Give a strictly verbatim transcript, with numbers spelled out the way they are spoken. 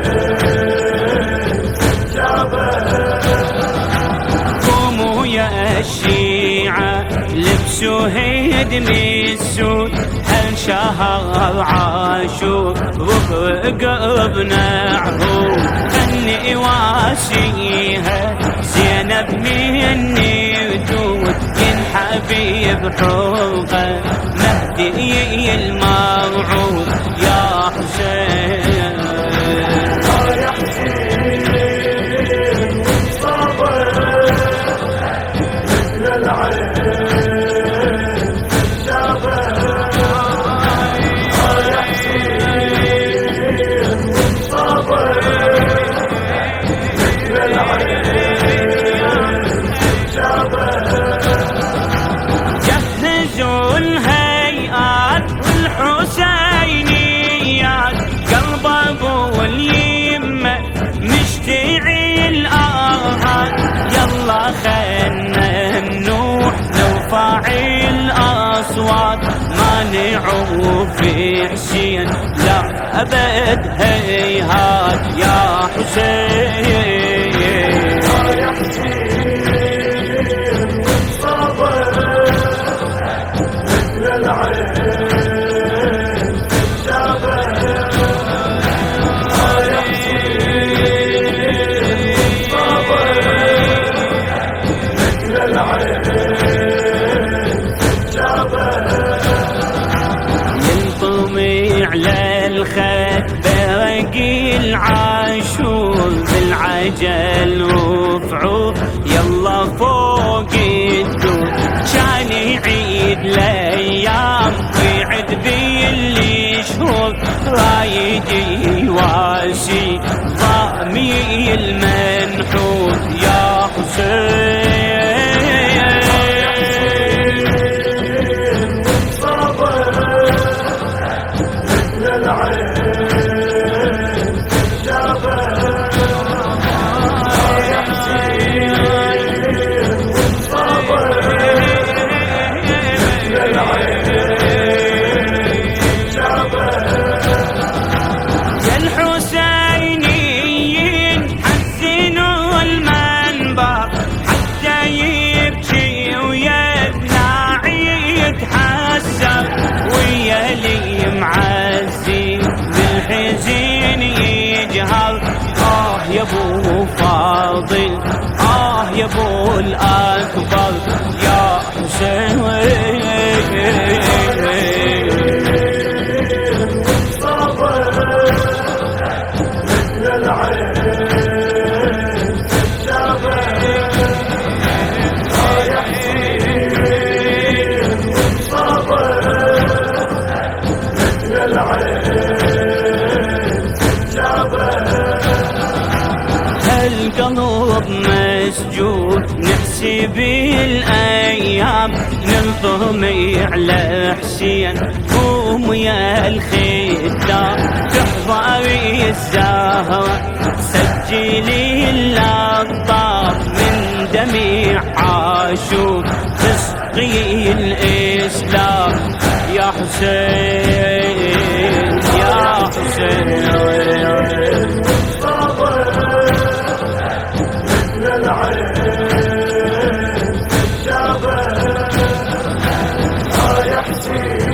قوموا يا الشيعة لبسوا هدم السود، هل شهر عاشور ورقبنا عهود، خلني واسيها زينب مني ودود، ينحبيب حوقه مهدي الموعود يا حسين. يا حسين والصبر مثل العين مانعوا في حسين لا أبد هيهات يا حسين. يا حسين والصبر مثل العين الشبه. يا حسين والصبر مثل العين على الخد برقي العاشور بالعجل وفعوف يلا فوق الدور، كان يعيد الايام ويعد بي الشهور، رايد يواسي ضامي المنحوت يا حسين. يا ابو فاضل آه يا ابو الأكبر يا حسين. والصبر مثل العين الشبه. يا حسين والصبر مثل العين القلب مسجون نحسب الأيام، ننظمي على حسين قوم يا الختام، تحضري الزهرة سجلي اللقطات من دمي عاشور تسقي الإسلام يا حسين يا حسين. العين الشبه. يا حسين